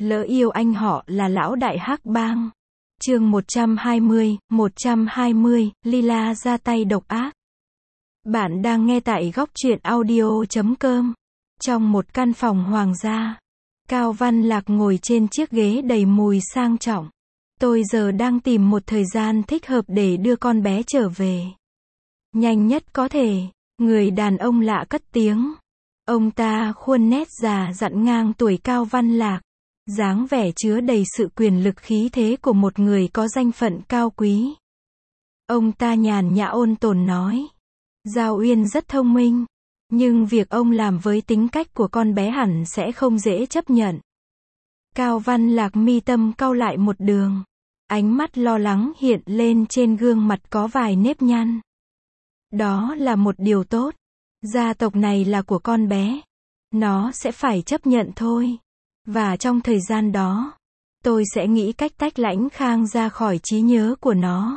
Lỡ yêu anh họ là lão đại hắc bang. Chương 120, Lila ra tay độc ác. Bạn đang nghe tại góc truyện audio.com. Trong một căn phòng hoàng gia, Cao Văn Lạc ngồi trên chiếc ghế đầy mùi sang trọng. Tôi giờ đang tìm một thời gian thích hợp để đưa con bé trở về. Nhanh nhất có thể, người đàn ông lạ cất tiếng. Ông ta khuôn nét già dặn ngang tuổi Cao Văn Lạc, dáng vẻ chứa đầy sự quyền lực khí thế của một người có danh phận cao quý. Ông ta nhàn nhã ôn tồn nói, Giao Uyên rất thông minh, nhưng việc ông làm với tính cách của con bé hẳn sẽ không dễ chấp nhận. Cao Văn Lạc mi tâm cau lại một đường, ánh mắt lo lắng hiện lên trên gương mặt có vài nếp nhăn. Đó là một điều tốt, gia tộc này là của con bé, nó sẽ phải chấp nhận thôi. Và trong thời gian đó, tôi sẽ nghĩ cách tách Lãnh Khang ra khỏi trí nhớ của nó.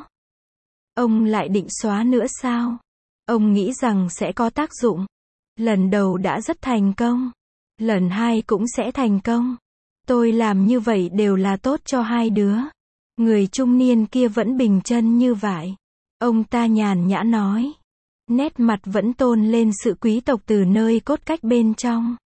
Ông lại định xóa nữa sao? Ông nghĩ rằng sẽ có tác dụng. Lần đầu đã rất thành công, lần hai cũng sẽ thành công. Tôi làm như vậy đều là tốt cho hai đứa. Người trung niên kia vẫn bình chân như vậy. Ông ta nhàn nhã nói. Nét mặt vẫn tôn lên sự quý tộc từ nơi cốt cách bên trong.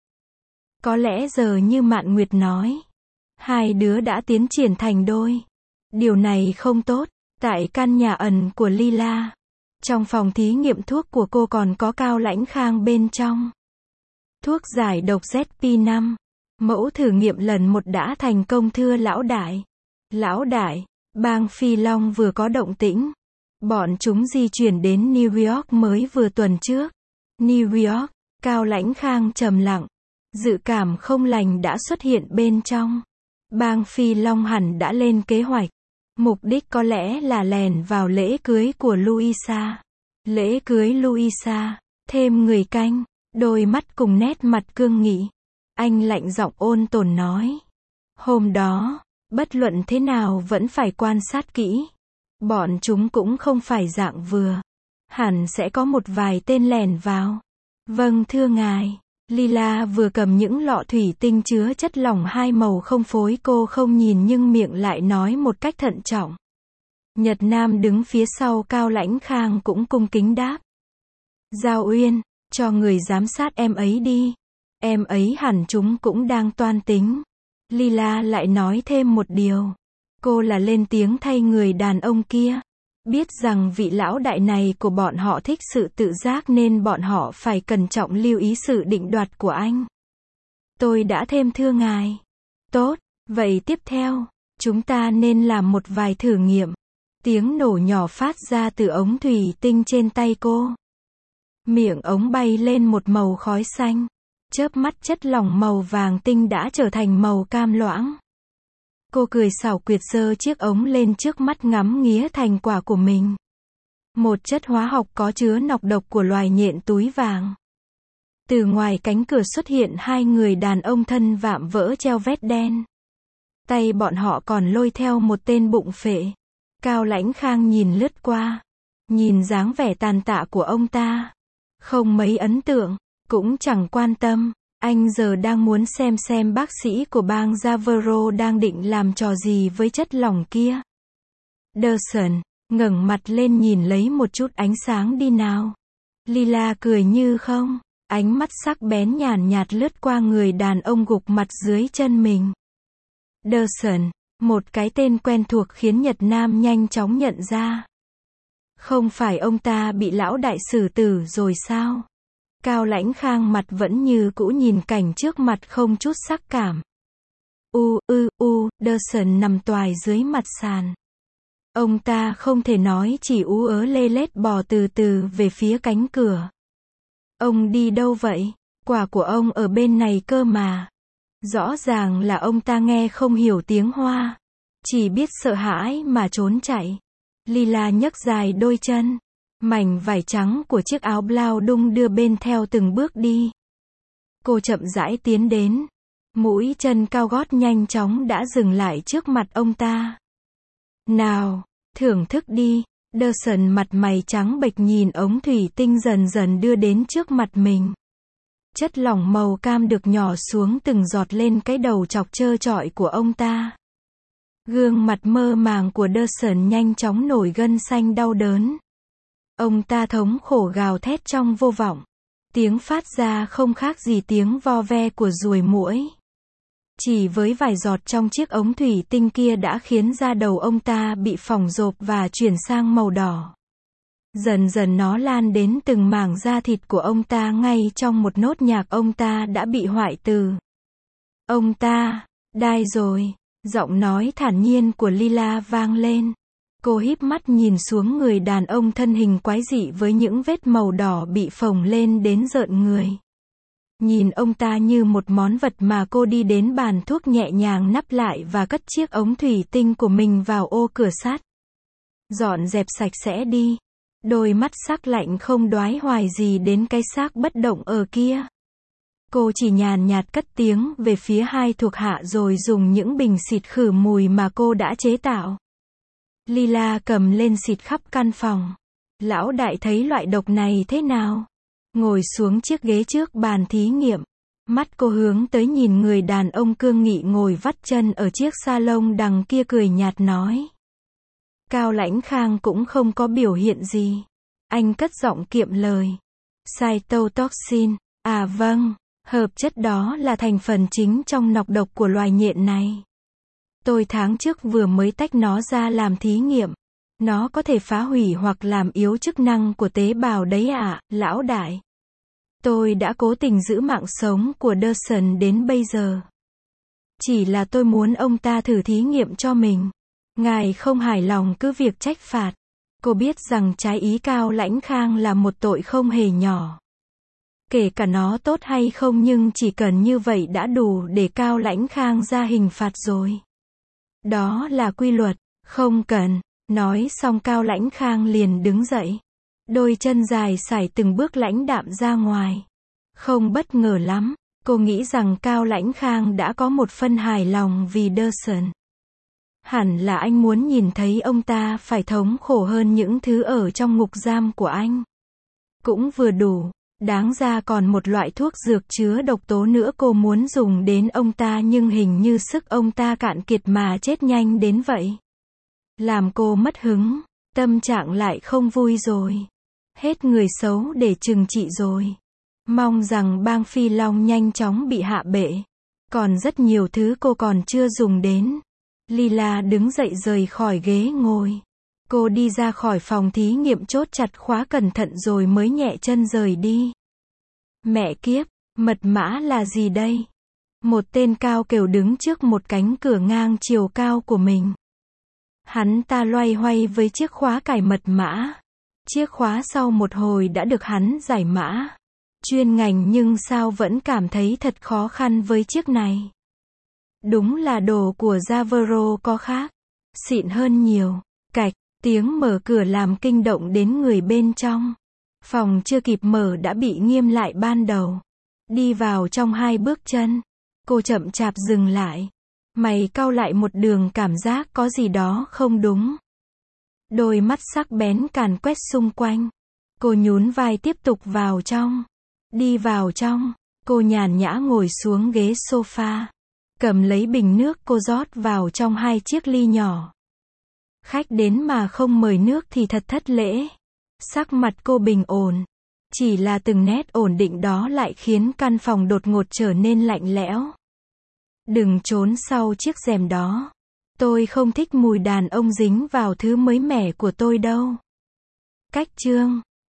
Có lẽ giờ như Mạn Nguyệt nói, hai đứa đã tiến triển thành đôi. Điều này không tốt. Tại căn nhà ẩn của Lila, trong phòng thí nghiệm thuốc của cô còn có Cao Lãnh Khang bên trong. Thuốc giải độc ZP5. Mẫu thử nghiệm lần 1 đã thành công thưa lão đại. Lão đại, bang Phi Long vừa có động tĩnh. Bọn chúng di chuyển đến New York mới vừa tuần trước. New York, Cao Lãnh Khang trầm lặng. Dự cảm không lành đã xuất hiện bên trong. Bang Phi Long hẳn đã lên kế hoạch. Mục đích có lẽ là lèn vào lễ cưới của Louisa. Lễ cưới Louisa, thêm người canh, đôi mắt cùng nét mặt cương nghị. Anh lạnh giọng ôn tồn nói. Hôm đó, bất luận thế nào vẫn phải quan sát kỹ. Bọn chúng cũng không phải dạng vừa. Hẳn sẽ có một vài tên lèn vào. Vâng thưa ngài. Lila vừa cầm những lọ thủy tinh chứa chất lỏng hai màu không phối, cô không nhìn nhưng miệng lại nói một cách thận trọng. Nhật Nam đứng phía sau Cao Lãnh Khang cũng cung kính đáp. Giao Uyên, cho người giám sát em ấy đi. Em ấy hẳn chúng cũng đang toan tính. Lila lại nói thêm một điều. Cô là lên tiếng thay người đàn ông kia. Biết rằng vị lão đại này của bọn họ thích sự tự giác nên bọn họ phải cẩn trọng lưu ý sự định đoạt của anh. Tôi đã thêm thưa ngài. Tốt, vậy tiếp theo, chúng ta nên làm một vài thử nghiệm. Tiếng nổ nhỏ phát ra từ ống thủy tinh trên tay cô. Miệng ống bay lên một màu khói xanh. Chớp mắt chất lỏng màu vàng tinh đã trở thành màu cam loãng. Cô cười xảo quyệt giơ chiếc ống lên trước mắt ngắm nghía thành quả của mình. Một chất hóa học có chứa nọc độc của loài nhện túi vàng. Từ ngoài cánh cửa xuất hiện hai người đàn ông thân vạm vỡ treo vét đen. Tay bọn họ còn lôi theo một tên bụng phệ. Cao Lãnh Khang nhìn lướt qua. Nhìn dáng vẻ tàn tạ của ông ta. Không mấy ấn tượng, cũng chẳng quan tâm. Anh giờ đang muốn xem bác sĩ của bang Javero đang định làm trò gì với chất lỏng kia. Dawson, ngẩng mặt lên nhìn lấy một chút ánh sáng đi nào. Lila cười như không, ánh mắt sắc bén nhàn nhạt lướt qua người đàn ông gục mặt dưới chân mình. Dawson, một cái tên quen thuộc khiến Nhật Nam nhanh chóng nhận ra. Không phải ông ta bị lão đại xử tử rồi sao? Cao Lãnh Khang mặt vẫn như cũ nhìn cảnh trước mặt không chút sắc cảm. Dawson nằm toài dưới mặt sàn. Ông ta không thể nói, chỉ ú ớ lê lết bò từ từ về phía cánh cửa. Ông đi đâu vậy? Quả của ông ở bên này cơ mà. Rõ ràng là ông ta nghe không hiểu tiếng Hoa. Chỉ biết sợ hãi mà trốn chạy. Lila nhấc dài đôi chân. Mảnh vải trắng của chiếc áo blau đung đưa bên theo từng bước đi. Cô chậm rãi tiến đến. Mũi chân cao gót nhanh chóng đã dừng lại trước mặt ông ta. Nào, thưởng thức đi. Dawson mặt mày trắng bệch nhìn ống thủy tinh dần dần đưa đến trước mặt mình. Chất lỏng màu cam được nhỏ xuống từng giọt lên cái đầu chọc trơ trọi của ông ta. Gương mặt mơ màng của Dawson nhanh chóng nổi gân xanh đau đớn. Ông ta thống khổ gào thét trong vô vọng. Tiếng phát ra không khác gì tiếng vo ve của ruồi muỗi. Chỉ với vài giọt trong chiếc ống thủy tinh kia đã khiến da đầu ông ta bị phỏng rộp và chuyển sang màu đỏ. Dần dần nó lan đến từng mảng da thịt của ông ta, ngay trong một nốt nhạc ông ta đã bị hoại tử. Ông ta, đai rồi. Giọng nói thản nhiên của Lila vang lên. Cô híp mắt nhìn xuống người đàn ông thân hình quái dị với những vết màu đỏ bị phồng lên đến rợn người. Nhìn ông ta như một món vật mà cô đi đến bàn thuốc nhẹ nhàng nắp lại và cất chiếc ống thủy tinh của mình vào ô cửa sắt. Dọn dẹp sạch sẽ đi. Đôi mắt sắc lạnh không đoái hoài gì đến cái xác bất động ở kia. Cô chỉ nhàn nhạt cất tiếng về phía hai thuộc hạ rồi dùng những bình xịt khử mùi mà cô đã chế tạo. Lila cầm lên xịt khắp căn phòng. Lão đại thấy loại độc này thế nào? Ngồi xuống chiếc ghế trước bàn thí nghiệm. Mắt cô hướng tới nhìn người đàn ông cương nghị ngồi vắt chân ở chiếc salon đằng kia, cười nhạt nói. Cao Lãnh Khang cũng không có biểu hiện gì. Anh cất giọng kiệm lời. Cytotoxin. À vâng, hợp chất đó là thành phần chính trong nọc độc của loài nhện này. Tôi tháng trước vừa mới tách nó ra làm thí nghiệm. Nó có thể phá hủy hoặc làm yếu chức năng của tế bào đấy ạ, lão đại. Tôi đã cố tình giữ mạng sống của Dawson đến bây giờ. Chỉ là tôi muốn ông ta thử thí nghiệm cho mình. Ngài không hài lòng cứ việc trách phạt. Cô biết rằng trái ý Cao Lãnh Khang là một tội không hề nhỏ. Kể cả nó tốt hay không, nhưng chỉ cần như vậy đã đủ để Cao Lãnh Khang ra hình phạt rồi. Đó là quy luật, không cần. Nói xong Cao Lãnh Khang liền đứng dậy. Đôi chân dài sải từng bước lãnh đạm ra ngoài. Không bất ngờ lắm, cô nghĩ rằng Cao Lãnh Khang đã có một phân hài lòng vì Dawson. Hẳn là anh muốn nhìn thấy ông ta phải thống khổ hơn những thứ ở trong ngục giam của anh. Cũng vừa đủ. Đáng ra còn một loại thuốc dược chứa độc tố nữa cô muốn dùng đến ông ta, nhưng hình như sức ông ta cạn kiệt mà chết nhanh đến vậy. Làm cô mất hứng, tâm trạng lại không vui rồi. Hết người xấu để trừng trị rồi. Mong rằng bang Phi Long nhanh chóng bị hạ bệ. Còn rất nhiều thứ cô còn chưa dùng đến. Lila đứng dậy rời khỏi ghế ngồi. Cô đi ra khỏi phòng thí nghiệm, chốt chặt khóa cẩn thận rồi mới nhẹ chân rời đi. Mẹ kiếp, mật mã là gì đây? Một tên cao kèo đứng trước một cánh cửa ngang chiều cao của mình. Hắn ta loay hoay với chiếc khóa cài mật mã. Chiếc khóa sau một hồi đã được hắn giải mã. Chuyên ngành nhưng sao vẫn cảm thấy thật khó khăn với chiếc này. Đúng là đồ của Javero có khác. Xịn hơn nhiều. Cạch, tiếng mở cửa làm kinh động đến người bên trong. Phòng chưa kịp mở đã bị nghiêm lại ban đầu. Đi vào trong 2 bước chân. Cô chậm chạp dừng lại. Mày cau lại một đường, cảm giác có gì đó không đúng. Đôi mắt sắc bén càn quét xung quanh. Cô nhún vai tiếp tục vào trong. Đi vào trong, cô nhàn nhã ngồi xuống ghế sofa. Cầm lấy bình nước, cô rót vào trong 2 chiếc ly nhỏ. Khách đến mà không mời nước thì thật thất lễ. Sắc mặt cô bình ổn. Chỉ là từng nét ổn định đó lại khiến căn phòng đột ngột trở nên lạnh lẽo. Đừng trốn sau chiếc rèm đó. Tôi không thích mùi đàn ông dính vào thứ mới mẻ của tôi đâu. Cách chương